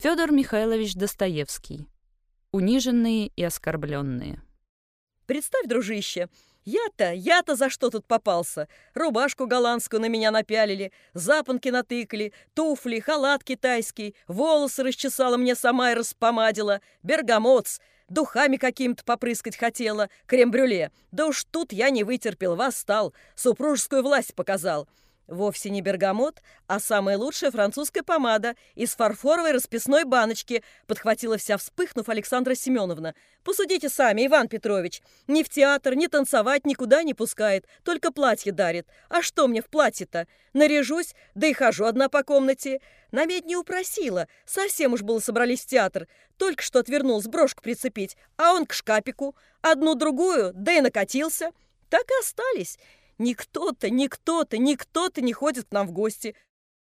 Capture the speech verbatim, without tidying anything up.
Федор Михайлович Достоевский. Униженные и оскорбленные. Представь, дружище, я-то, я-то за что тут попался? Рубашку голландскую на меня напялили, запонки натыкали, туфли, халат китайский, волосы расчесала мне сама и распомадила, бергамот, духами каким-то попрыскать хотела, крем-брюле. Да уж тут я не вытерпел, восстал, супружескую власть показал. Вовсе не бергамот, а самая лучшая французская помада из фарфоровой расписной баночки, подхватила вся вспыхнув Александра Семеновна. Посудите сами, Иван Петрович. Ни в театр, ни танцевать никуда не пускает, только платье дарит. А что мне в платье-то? Наряжусь, да и хожу одна по комнате. Намедни упросила, совсем уж было собрались в театр. Только что отвернулась брошку прицепить, а он к шкапику. Одну-другую, да и накатился. Так и остались. Никто-то, никто-то, никто-то не ходит к нам в гости.